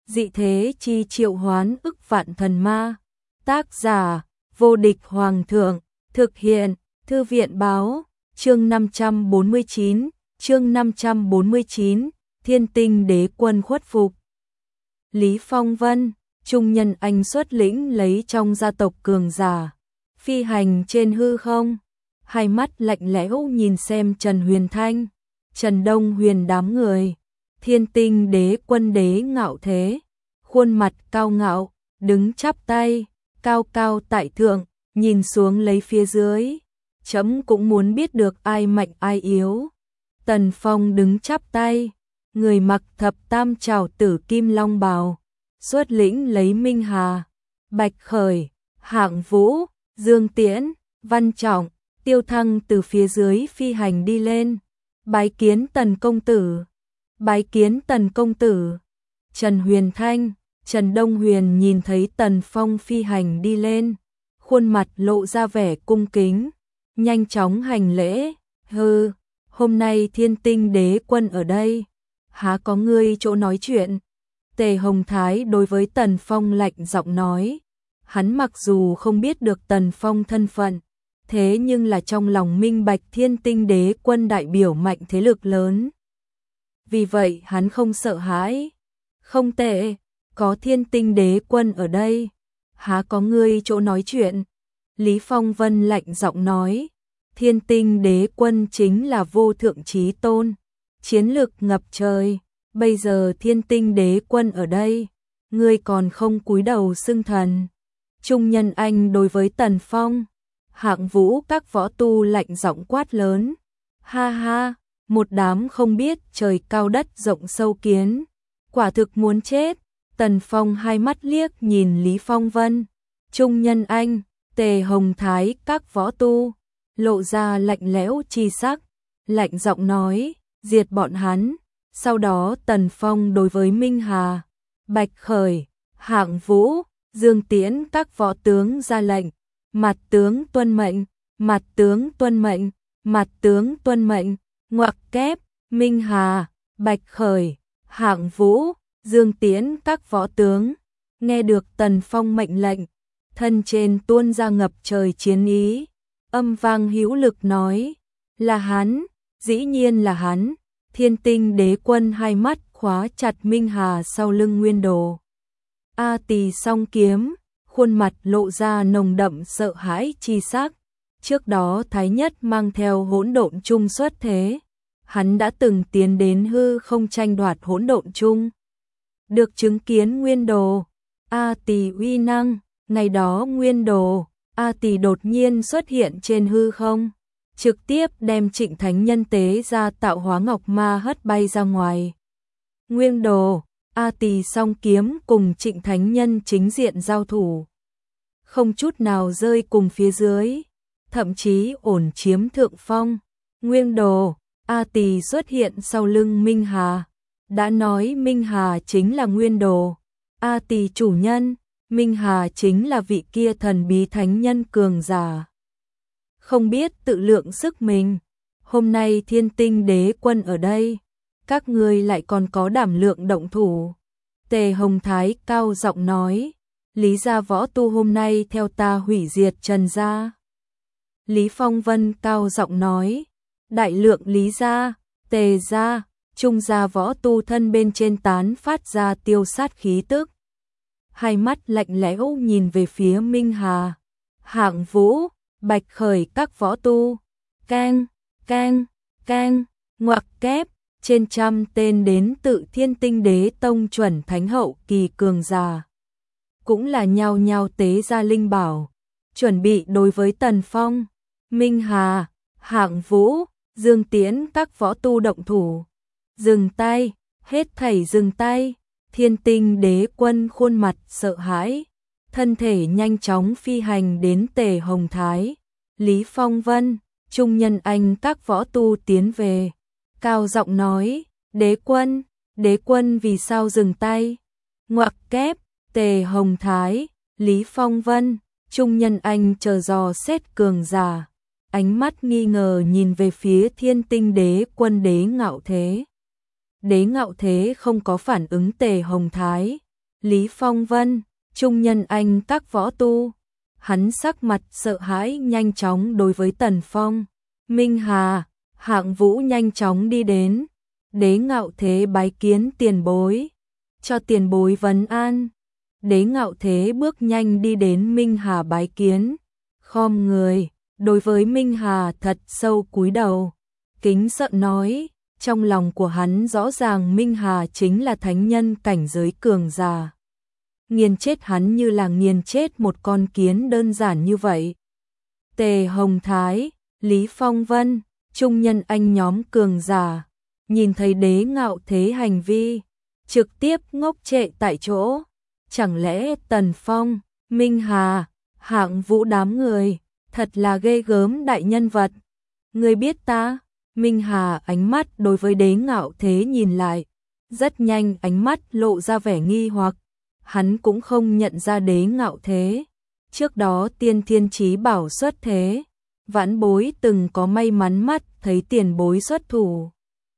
dị thế chi triệu hoán ức vạn thần ma. Tác giả, vô địch hoàng thượng, thực hiện, thư viện báo, chương 549, Thiên Tinh Đế Quân khuất phục. Lý Phong Vân, trung nhân anh xuất lĩnh lấy trong gia tộc cường giả, phi hành trên hư không, hai mắt lạnh lẽo nhìn xem Trần Huyền Thanh, Trần Đông Huyền đám người. Thiên Tinh Đế Quân đế ngạo thế, khuôn mặt cao ngạo, đứng chắp tay, cao cao tại thượng, nhìn xuống lấy phía dưới. Chấm cũng muốn biết được ai mạnh ai yếu. Tần Phong đứng chắp tay, người mặc thập tam trảo tử kim long bào, xuất lĩnh lấy Minh Hà, Bạch Khởi, Hạng Vũ, Dương Tiễn, Văn Trọng, Tiêu Thăng từ phía dưới phi hành đi lên. Bái kiến Tần công tử. Bái kiến Tần công tử. Trần Huyền Thanh, Trần Đông Huyền nhìn thấy Tần Phong phi hành đi lên, khuôn mặt lộ ra vẻ cung kính, nhanh chóng hành lễ. Hừ, hôm nay Thiên Tinh Đế Quân ở đây, há có ngươi chỗ nói chuyện. Tề Hồng Thái đối với Tần Phong lạnh giọng nói. Hắn mặc dù không biết được Tần Phong thân phận, thế nhưng là trong lòng minh bạch Thiên Tinh Đế Quân đại biểu mạnh thế lực lớn. Vì vậy hắn không sợ hãi. Không tệ, có Thiên Tinh Đế Quân ở đây, há có ngươi chỗ nói chuyện. Lý Phong Vân lạnh giọng nói. Thiên Tinh Đế Quân chính là vô thượng chí tôn, chiến lực ngập trời. Bây giờ Thiên Tinh Đế Quân ở đây, ngươi còn không cúi đầu xưng thần. Trung nhân anh đối với Tần Phong, Hạng Vũ các võ tu lạnh giọng quát lớn. Ha ha, một đám không biết trời cao đất rộng sâu kiến, quả thực muốn chết. Tần Phong hai mắt liếc nhìn Lý Phong Vân, Trung nhân anh, Tề Hồng Thái các võ tu, lộ ra lạnh lẽo chi sắc, lạnh giọng nói, diệt bọn hắn. Sau đó Tần Phong đối với Minh Hà, Bạch Khởi, Hạng Vũ, Dương Tiễn các võ tướng ra lệnh. Mặt tướng tuân mệnh, mặt tướng tuân mệnh, mặt tướng tuân mệnh. Ngoặc kép, Minh Hà, Bạch Khởi, Hạng Vũ, Dương Tiễn các võ tướng nghe được Tần Phong mệnh lệnh, thân trên tuôn ra ngập trời chiến ý, âm vang hữu lực nói, là hắn, dĩ nhiên là hắn. Thiên Tinh Đế Quân hai mắt khóa chặt Minh Hà sau lưng Nguyên Đồ. A Tỳ song kiếm, khuôn mặt lộ ra nồng đậm sợ hãi chi sắc. Trước đó Thái Nhất mang theo hỗn độn chung xuất thế, hắn đã từng tiến đến hư không tranh đoạt hỗn độn chung. Được chứng kiến Nguyên Đồ, A Tỳ uy năng, ngày đó Nguyên Đồ, A Tỳ đột nhiên xuất hiện trên hư không, trực tiếp đem Trịnh Thánh Nhân tế ra tạo hóa ngọc ma hất bay ra ngoài. Nguyên Đồ, A Tỳ song kiếm cùng Trịnh Thánh Nhân chính diện giao thủ, không chút nào rơi cùng phía dưới, thậm chí ổn chiếm thượng phong. Nguyên Đồ, A Tỳ xuất hiện sau lưng Minh Hà, đã nói Minh Hà chính là Nguyên Đồ, A Tỳ chủ nhân, Minh Hà chính là vị kia thần bí thánh nhân cường giả. Không biết tự lượng sức mình, hôm nay Thiên Tinh Đế Quân ở đây, các ngươi lại còn có đảm lượng động thủ. Tề Hồng Thái cao giọng nói, Lý gia võ tu hôm nay theo ta hủy diệt Trần gia. Lý Phong Vân cao giọng nói, đại lượng Lý gia, Tề gia, Trung gia võ tu thân bên trên tán phát ra tiêu sát khí tức. Hai mắt lạnh lẽo nhìn về phía Minh Hà, Hạng Vũ, Bạch Khởi các võ tu. Cang, cang, cang, ngoặc kép, trên trăm tên đến tự Thiên Tinh Đế Tông chuẩn thánh hậu kỳ cường giả, cũng là nhao nhao tế ra linh bảo, chuẩn bị đối với Tần Phong, Minh Hà, Hạng Vũ, Dương Tiễn các võ tu động thủ. Dừng tay, hết thảy dừng tay. Thiên Tinh Đế Quân khuôn mặt sợ hãi, thân thể nhanh chóng phi hành đến Tề Hồng Thái, Lý Phong Vân, Trung nhân anh các võ tu tiến về, cao giọng nói, Đế Quân vì sao dừng tay? Ngoặc kép, Tề Hồng Thái, Lý Phong Vân, Trung nhân anh chờ dò xét cường giả, ánh mắt nghi ngờ nhìn về phía Thiên Tinh Đế Quân đế ngạo thế. Đế ngạo thế không có phản ứng Tề Hồng Thái, Lý Phong Vân, Trung Nhân Anh các võ tu. Hắn sắc mặt sợ hãi nhanh chóng đối với Tần Phong. Minh Hà, Hạng Vũ nhanh chóng đi đến. Đế Ngạo Thế bái kiến tiền bối. Cho tiền bối vấn an. Đế Ngạo Thế bước nhanh đi đến Minh Hà bái kiến. Khom người, đối với Minh Hà thật sâu cúi đầu. Kính sợ nói, trong lòng của hắn rõ ràng Minh Hà chính là thánh nhân cảnh giới cường giả. Nghiền chết hắn như là nghiền chết một con kiến đơn giản như vậy. Tề Hồng Thái, Lý Phong Vân, Trung Nhân Anh nhóm cường giả, nhìn thấy Đế Ngạo Thế hành vi, trực tiếp ngốc trệ tại chỗ. Chẳng lẽ Tần Phong, Minh Hà, Hạng Vũ đám người, thật là ghê gớm đại nhân vật. Người biết ta? Minh Hà ánh mắt đối với Đế Ngạo Thế nhìn lại, rất nhanh ánh mắt lộ ra vẻ nghi hoặc. Hắn cũng không nhận ra Đế Ngạo Thế. Trước đó Tiên Thiên Chí Bảo xuất thế, vãn bối từng có may mắn mắt thấy tiền bối xuất thủ.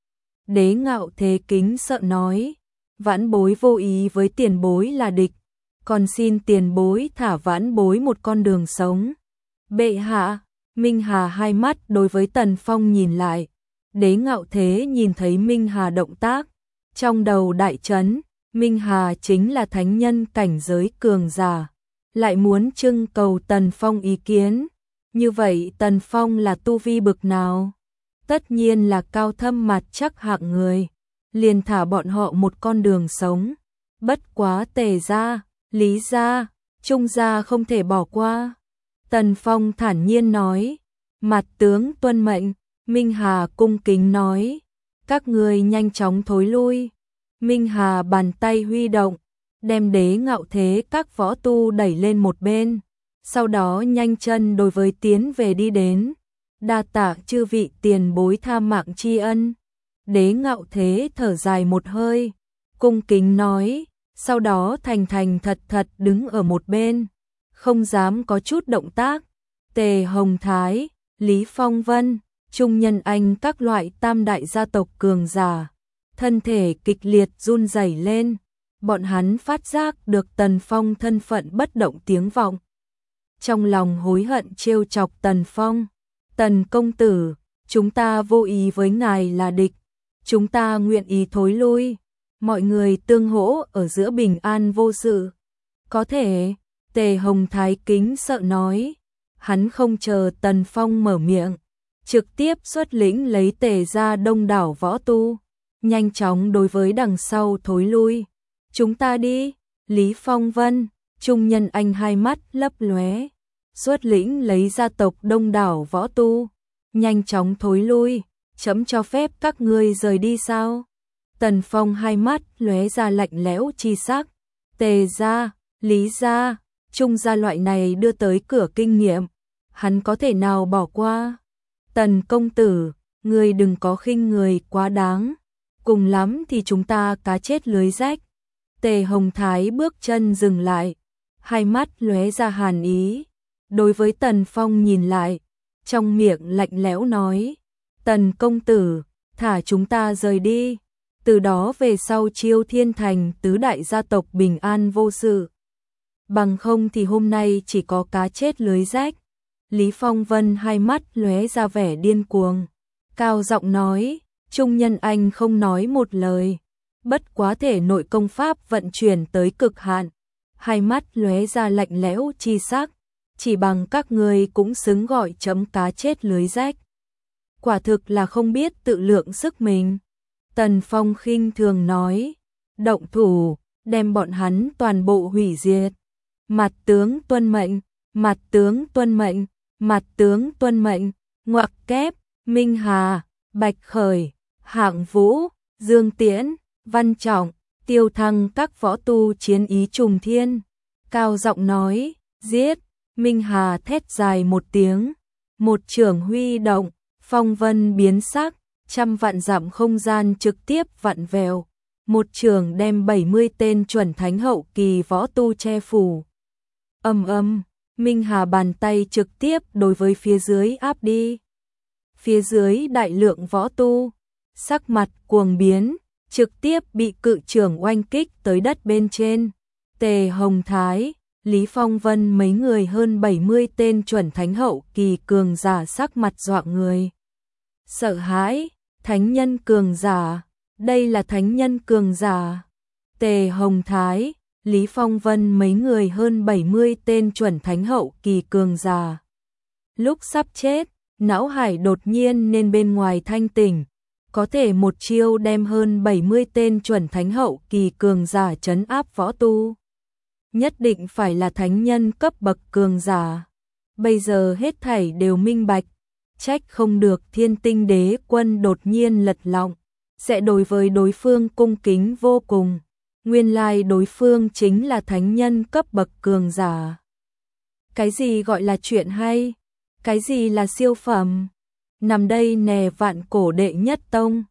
Đế Ngạo Thế kính sợ nói, vãn bối vô ý với tiền bối là địch, còn xin tiền bối thả vãn bối một con đường sống. Bệ hạ, Minh Hà hai mắt đối với Tần Phong nhìn lại. Đế Ngạo Thế nhìn thấy Minh Hà động tác, trong đầu đại chấn. Minh Hà chính là thánh nhân cảnh giới cường giả, lại muốn trưng cầu Tần Phong ý kiến. Như vậy Tần Phong là tu vi bực nào? Tất nhiên là cao thâm mặt chắc hạng người, liền thả bọn họ một con đường sống. Bất quá Tề gia, Lý gia, Trung gia không thể bỏ qua. Tần Phong thản nhiên nói, mặt tướng tuân mệnh. Minh Hà cung kính nói, các ngươi nhanh chóng thối lui. Minh Hà bàn tay huy động, đem Đế Ngạo Thế các võ tu đẩy lên một bên, sau đó nhanh chân đối với tiến về đi đến. Đa tạ chư vị tiền bối tha mạng tri ân. Đế Ngạo Thế thở dài một hơi, cung kính nói, sau đó thành thành thật thật đứng ở một bên, không dám có chút động tác. Tề Hồng Thái, Lý Phong Vân, Trung Nhân Anh các loại tam đại gia tộc cường giả, thân thể kịch liệt run rẩy lên. Bọn hắn phát giác được Tần Phong thân phận bất động tiếng vọng, trong lòng hối hận trêu chọc Tần Phong. Tần công tử, chúng ta vô ý với ngài là địch, chúng ta nguyện ý thối lui, mọi người tương hỗ ở giữa bình an vô sự. Có thể, Tề Hồng Thái kính sợ nói. Hắn không chờ Tần Phong mở miệng, trực tiếp xuất lĩnh lấy Tề gia đông đảo võ tu, nhanh chóng đối với đằng sau thối lui. Chúng ta đi. Lý Phong Vân, Trung Nhân Anh hai mắt lấp lóe, xuất lĩnh lấy gia tộc đông đảo võ tu, nhanh chóng thối lui. Chấm cho phép các ngươi rời đi sao? Tần Phong hai mắt lóe ra lạnh lẽo chi sắc. Tề gia, Lý gia, Trung gia loại này đưa tới cửa kinh nghiệm, hắn có thể nào bỏ qua? Tần công tử, ngươi đừng có khinh người quá đáng, cùng lắm thì chúng ta cá chết lưới rách. Tề Hồng Thái bước chân dừng lại, hai mắt lóe ra hàn ý, đối với Tần Phong nhìn lại, trong miệng lạnh lẽo nói, Tần công tử, thả chúng ta rời đi, từ đó về sau Chiêu Thiên Thành tứ đại gia tộc bình an vô sự. Bằng không thì hôm nay chỉ có cá chết lưới rách. Lý Phong Vân hai mắt lóe ra vẻ điên cuồng, cao giọng nói. Trung Nhân Anh không nói một lời, bất quá thể nội công pháp vận chuyển tới cực hạn, hai mắt lóe ra lạnh lẽo chi sắc, chỉ bằng các ngươi cũng xứng gọi chấm cá chết lưới rách. Quả thực là không biết tự lượng sức mình. Tần Phong khinh thường nói, động thủ, đem bọn hắn toàn bộ hủy diệt. Mặt tướng tuân mệnh, mặt tướng tuân mệnh, mặt tướng tuân mệnh. Ngoặc kép, Minh Hà, Bạch Khởi, Hạng Vũ, Dương Tiễn, Văn Trọng, Tiêu Thăng các võ tu chiến ý trùng thiên, cao giọng nói, giết. Minh Hà thét dài một tiếng, một chưởng huy động, phong vân biến sắc, trăm vạn dặm không gian trực tiếp vặn vẹo, một chưởng đem 70 tên chuẩn thánh hậu kỳ võ tu che phủ. Ầm ầm, Minh Hà bàn tay trực tiếp đối với phía dưới áp đi. Phía dưới đại lượng võ tu, sắc mặt cuồng biến, trực tiếp bị cự chưởng oanh kích tới đất bên trên, Tề Hồng Thái, Lý Phong Vân mấy người hơn 70 tên chuẩn thánh hậu kỳ cường giả sắc mặt dọa người. Sợ hãi, thánh nhân cường giả, đây là thánh nhân cường giả. Tề Hồng Thái, Lý Phong Vân mấy người hơn 70 tên chuẩn thánh hậu kỳ cường giả. Lúc sắp chết, não hải đột nhiên nên bên ngoài thanh tỉnh, có thể một chiêu đem hơn 70 tên chuẩn thánh hậu kỳ cường giả trấn áp võ tu. Nhất định phải là thánh nhân cấp bậc cường giả. Bây giờ hết thảy đều minh bạch, trách không được Thiên Tinh Đế Quân đột nhiên lật lọng, sẽ đối với đối phương cung kính vô cùng. Nguyên lai đối phương chính là thánh nhân cấp bậc cường giả. Cái gì gọi là chuyện hay? Cái gì là siêu phẩm? Nằm đây nè vạn cổ đệ nhất tông.